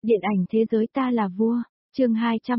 Điện ảnh thế giới ta là vua, chương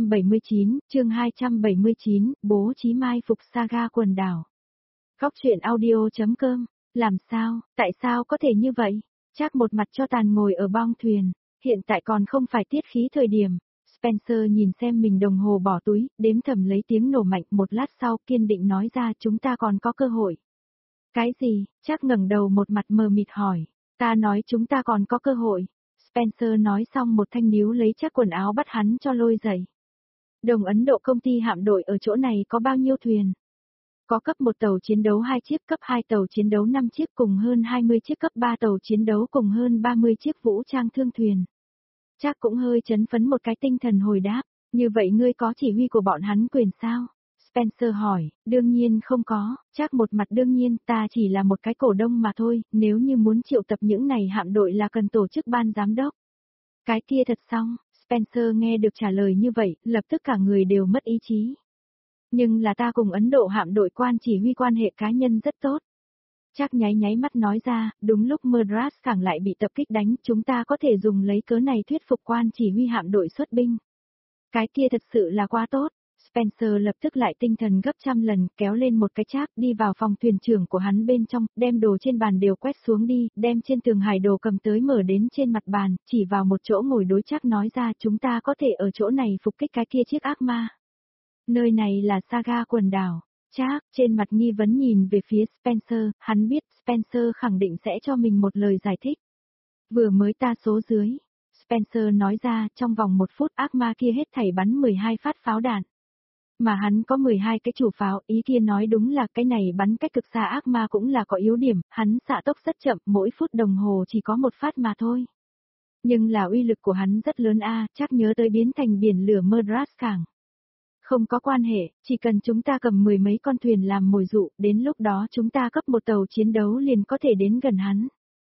279, bố trí mai phục saga quần đảo. Góc truyện audio.com, làm sao, tại sao có thể như vậy? Chắc một mặt cho tàn ngồi ở bong thuyền, hiện tại còn không phải tiết khí thời điểm. Spencer nhìn xem mình đồng hồ bỏ túi, đếm thầm lấy tiếng nổ mạnh, một lát sau kiên định nói ra chúng ta còn có cơ hội. Cái gì? Chắc ngẩng đầu một mặt mờ mịt hỏi. Ta nói chúng ta còn có cơ hội. Spencer nói xong một thanh níu lấy chắc quần áo bắt hắn cho lôi dậy. Đồng Ấn Độ công ty hạm đội ở chỗ này có bao nhiêu thuyền? Có cấp 1 tàu chiến đấu 2 chiếc, cấp 2 tàu chiến đấu 5 chiếc cùng hơn 20 chiếc, cấp 3 tàu chiến đấu cùng hơn 30 chiếc vũ trang thương thuyền. Chắc cũng hơi chấn phấn một cái tinh thần hồi đáp, như vậy ngươi có chỉ huy của bọn hắn quyền sao? Spencer hỏi, đương nhiên không có, chắc một mặt đương nhiên ta chỉ là một cái cổ đông mà thôi, nếu như muốn triệu tập những này hạm đội là cần tổ chức ban giám đốc. Cái kia thật xong, Spencer nghe được trả lời như vậy, lập tức cả người đều mất ý chí. Nhưng là ta cùng Ấn Độ hạm đội quan chỉ huy quan hệ cá nhân rất tốt. Chắc nháy mắt nói ra, đúng lúc Madras cảng lại bị tập kích đánh, chúng ta có thể dùng lấy cớ này thuyết phục quan chỉ huy hạm đội xuất binh. Cái kia thật sự là quá tốt. Spencer lập tức lại tinh thần gấp trăm lần, kéo lên một cái cháp, đi vào phòng thuyền trưởng của hắn bên trong, đem đồ trên bàn đều quét xuống đi, đem trên tường hải đồ cầm tới mở đến trên mặt bàn, chỉ vào một chỗ ngồi đối chắc nói ra chúng ta có thể ở chỗ này phục kích cái kia chiếc ác ma. Nơi này là saga quần đảo. Chắc, trên mặt nghi vấn nhìn về phía Spencer, hắn biết Spencer khẳng định sẽ cho mình một lời giải thích. Vừa mới ta số dưới. Spencer nói ra, trong vòng 1 phút ác ma kia hết thảy bắn 12 phát pháo đạn. Mà hắn có 12 cái chủ pháo, ý kia nói đúng là cái này bắn cách cực xa ác ma cũng là có yếu điểm, hắn xạ tốc rất chậm, mỗi phút đồng hồ chỉ có 1 phát mà thôi. Nhưng là uy lực của hắn rất lớn chắc nhớ tới biến thành biển lửa Madras cảng. Không có quan hệ, chỉ cần chúng ta cầm 10 mấy con thuyền làm mồi dụ, đến lúc đó chúng ta cấp 1 tàu chiến đấu liền có thể đến gần hắn.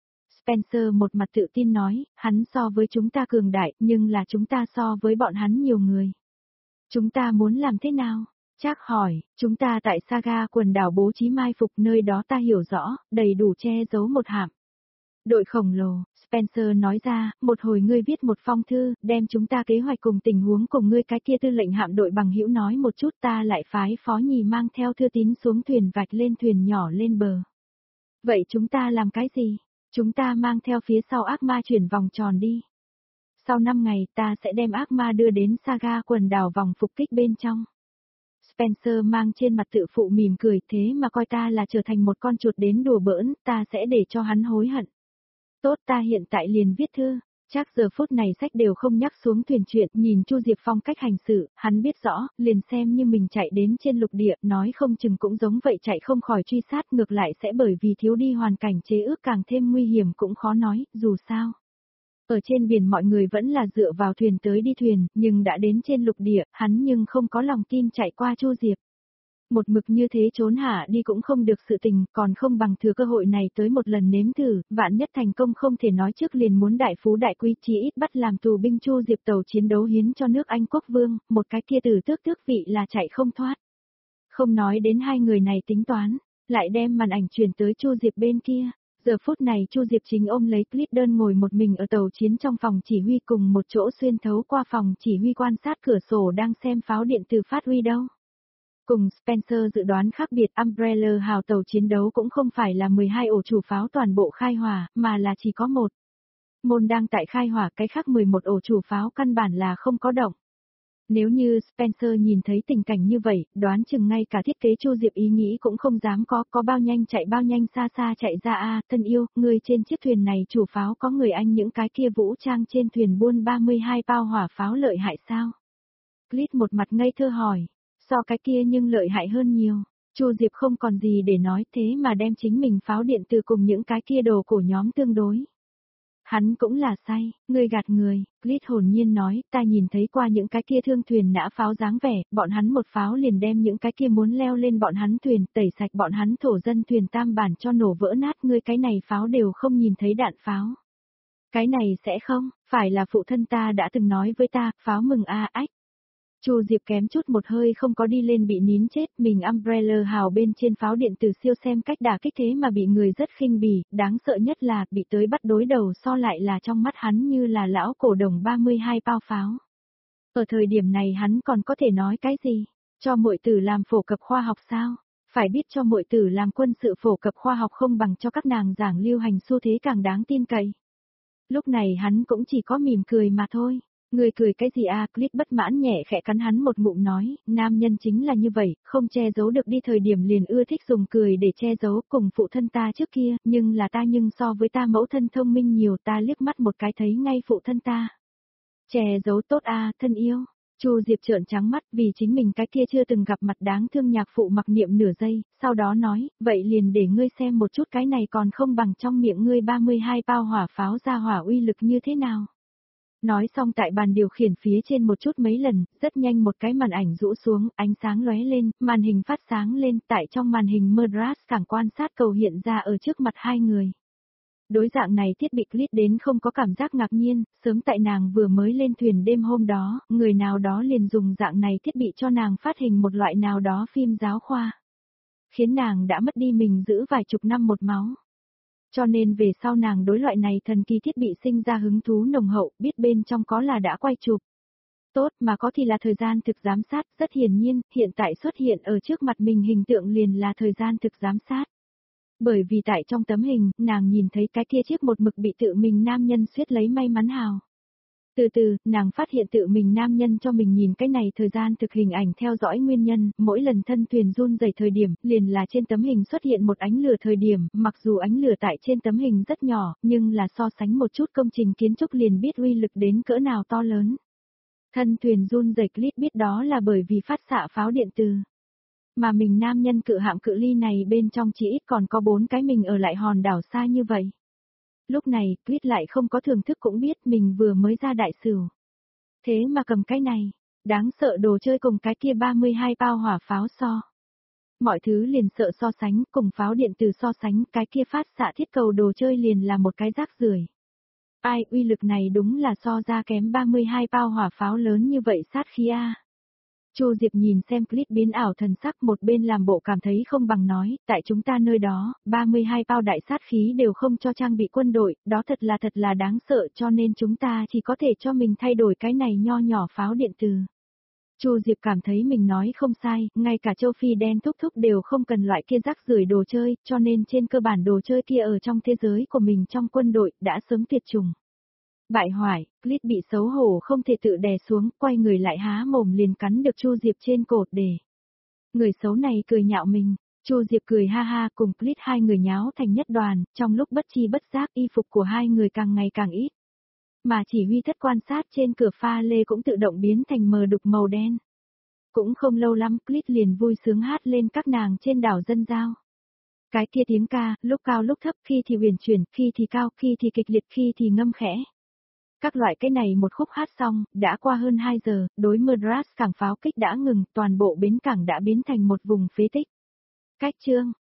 Spencer một mặt tự tin nói, hắn so với chúng ta cường đại, nhưng là chúng ta so với bọn hắn nhiều người. Chúng ta muốn làm thế nào? Chắc hỏi, chúng ta tại saga quần đảo bố trí mai phục nơi đó ta hiểu rõ, đầy đủ che giấu một hạm. Đội khổng lồ, Spencer nói ra, một hồi ngươi viết một phong thư, đem chúng ta kế hoạch cùng tình huống cùng ngươi cái kia tư lệnh hạm đội bằng hữu nói một chút ta lại phái phó nhì mang theo thư tín xuống thuyền vạch lên thuyền nhỏ lên bờ. Vậy chúng ta làm cái gì? Chúng ta mang theo phía sau ác ma chuyển vòng tròn đi. Sau 5 ngày ta sẽ đem ác ma đưa đến saga quần đảo vòng phục kích bên trong. Spencer mang trên mặt tự phụ mỉm cười thế mà coi ta là trở thành một con chuột đến đùa bỡn, ta sẽ để cho hắn hối hận. Tốt ta hiện tại liền viết thư, chắc giờ phút này sách đều không nhắc xuống thuyền chuyện, nhìn Chu Diệp Phong cách hành xử, hắn biết rõ, liền xem như mình chạy đến trên lục địa, nói không chừng cũng giống vậy chạy không khỏi truy sát ngược lại sẽ bởi vì thiếu đi hoàn cảnh chế ước càng thêm nguy hiểm cũng khó nói, dù sao. Ở trên biển mọi người vẫn là dựa vào thuyền tới đi thuyền, nhưng đã đến trên lục địa, hắn nhưng không có lòng tin chạy qua Chu Diệp. Một mực như thế trốn hạ đi cũng không được sự tình, còn không bằng thừa cơ hội này tới một lần nếm thử, vạn nhất thành công không thể nói trước liền muốn đại phú đại quý chí ít bắt làm tù binh Chu Diệp tàu chiến đấu hiến cho nước Anh quốc vương, một cái kia từ tước vị là chạy không thoát. Không nói đến hai người này tính toán, lại đem màn ảnh chuyển tới Chu Diệp bên kia. Giờ phút này Chu Diệp chính ôm lấy Clinton ngồi một mình ở tàu chiến trong phòng chỉ huy cùng một chỗ xuyên thấu qua phòng chỉ huy quan sát cửa sổ đang xem pháo điện từ phát huy đâu. Cùng Spencer dự đoán khác biệt Umbrella hào tàu chiến đấu cũng không phải là 12 ổ chủ pháo toàn bộ khai hỏa, mà là chỉ có một. Môn đang tại khai hỏa cái khác 11 ổ chủ pháo căn bản là không có động. Nếu như Spencer nhìn thấy tình cảnh như vậy, đoán chừng ngay cả thiết kế Chu Diệp ý nghĩ cũng không dám có bao nhanh chạy bao nhanh xa xa chạy ra thân yêu, người trên chiếc thuyền này chủ pháo có người Anh những cái kia vũ trang trên thuyền buôn 32 bao hỏa pháo lợi hại sao? Clit một mặt ngây thơ hỏi, so cái kia nhưng lợi hại hơn nhiều. Chu Diệp không còn gì để nói thế mà đem chính mình pháo điện từ cùng những cái kia đồ của nhóm tương đối. Hắn cũng là say, ngươi gạt người, Clit hồn nhiên nói, ta nhìn thấy qua những cái kia thương thuyền nã pháo dáng vẻ, bọn hắn một pháo liền đem những cái kia muốn leo lên bọn hắn thuyền, tẩy sạch bọn hắn thổ dân thuyền tam bản cho nổ vỡ nát, ngươi cái này pháo đều không nhìn thấy đạn pháo. Cái này sẽ không, phải là phụ thân ta đã từng nói với ta, pháo mừng ách. Chu Diệp kém chút một hơi không có đi lên bị nín chết, mình Umbrella hào bên trên pháo điện tử siêu xem cách đả kích thế mà bị người rất khinh bỉ, đáng sợ nhất là bị tới bắt đối đầu so lại là trong mắt hắn như là lão cổ đồng 32 bao pháo. Ở thời điểm này hắn còn có thể nói cái gì? Cho muội tử làm phổ cập khoa học sao? Phải biết cho muội tử làm quân sự phổ cập khoa học không bằng cho các nàng giảng lưu hành xu thế càng đáng tin cậy. Lúc này hắn cũng chỉ có mỉm cười mà thôi. Người cười cái gì à? Clip bất mãn nhẹ khẽ cắn hắn một ngụm nói, nam nhân chính là như vậy, không che giấu được đi thời điểm liền ưa thích dùng cười để che giấu cùng phụ thân ta trước kia, nhưng là ta nhưng so với ta mẫu thân thông minh nhiều, ta liếc mắt một cái thấy ngay phụ thân ta. Che giấu tốt à, thân yêu. Chu Diệp trợn trắng mắt vì chính mình cái kia chưa từng gặp mặt đáng thương nhạc phụ mặc niệm nửa giây, sau đó nói, vậy liền để ngươi xem một chút cái này còn không bằng trong miệng ngươi 32 bao hỏa pháo ra hỏa uy lực như thế nào. Nói xong tại bàn điều khiển phía trên một chút mấy lần, rất nhanh một cái màn ảnh rũ xuống, ánh sáng lóe lên, màn hình phát sáng lên, tại trong màn hình Murdras cảng quan sát cầu hiện ra ở trước mặt hai người. Đối dạng này thiết bị clip đến không có cảm giác ngạc nhiên, sớm tại nàng vừa mới lên thuyền đêm hôm đó, người nào đó liền dùng dạng này thiết bị cho nàng phát hình một loại nào đó phim giáo khoa. Khiến nàng đã mất đi mình giữ vài chục năm một máu. Cho nên về sau nàng đối loại này thần kỳ thiết bị sinh ra hứng thú nồng hậu, biết bên trong có là đã quay chụp. Tốt mà có thì là thời gian thực giám sát, rất hiển nhiên, hiện tại xuất hiện ở trước mặt mình hình tượng liền là thời gian thực giám sát. Bởi vì tại trong tấm hình, nàng nhìn thấy cái kia chiếc một mực bị tự mình nam nhân suýt lấy may mắn hào. Từ từ, nàng phát hiện tự mình nam nhân cho mình nhìn cái này thời gian thực hình ảnh theo dõi nguyên nhân, mỗi lần thân thuyền run rẩy thời điểm, liền là trên tấm hình xuất hiện một ánh lửa thời điểm, mặc dù ánh lửa tại trên tấm hình rất nhỏ, nhưng là so sánh một chút công trình kiến trúc liền biết uy lực đến cỡ nào to lớn. Thân thuyền run rẩy clip biết đó là bởi vì phát xạ pháo điện từ. Mà mình nam nhân cự hạm cự ly này bên trong chỉ ít còn có 4 cái mình ở lại hòn đảo xa như vậy. Lúc này, Quýt lại không có thưởng thức cũng biết mình vừa mới ra đại sửu. Thế mà cầm cái này, đáng sợ đồ chơi cùng cái kia 32 bao hỏa pháo so. Mọi thứ liền sợ so sánh, cùng pháo điện từ so sánh, cái kia phát xạ thiết cầu đồ chơi liền là một cái rác rưởi. Ai, uy lực này đúng là so ra kém 32 bao hỏa pháo lớn như vậy sát khí a. Chu Diệp nhìn xem clip biến ảo thần sắc một bên làm bộ cảm thấy không bằng nói, tại chúng ta nơi đó, 32 bao đại sát khí đều không cho trang bị quân đội, đó thật là đáng sợ cho nên chúng ta chỉ có thể cho mình thay đổi cái này nho nhỏ pháo điện từ. Chu Diệp cảm thấy mình nói không sai, ngay cả châu Phi đen thúc thúc đều không cần loại kia rác rưởi đồ chơi, cho nên trên cơ bản đồ chơi kia ở trong thế giới của mình trong quân đội đã sớm tuyệt chủng. Bại hoại, clip bị xấu hổ không thể tự đè xuống, quay người lại há mồm liền cắn được Chu Diệp trên cột để. Người xấu này cười nhạo mình, Chu Diệp cười ha ha cùng clip hai người nháo thành nhất đoàn, trong lúc bất chi bất giác y phục của hai người càng ngày càng ít. Mà chỉ huy thất quan sát trên cửa pha lê cũng tự động biến thành mờ đục màu đen. Cũng không lâu lắm clip liền vui sướng hát lên các nàng trên đảo dân giao. Cái kia tiếng ca, lúc cao lúc thấp, khi thì huyền chuyển, khi thì cao, khi thì kịch liệt, khi thì ngâm khẽ. Các loại cái này một khúc hát xong, đã qua hơn 2 giờ, đối Murdras cảng pháo kích đã ngừng, toàn bộ bến cảng đã biến thành một vùng phế tích. Cách chương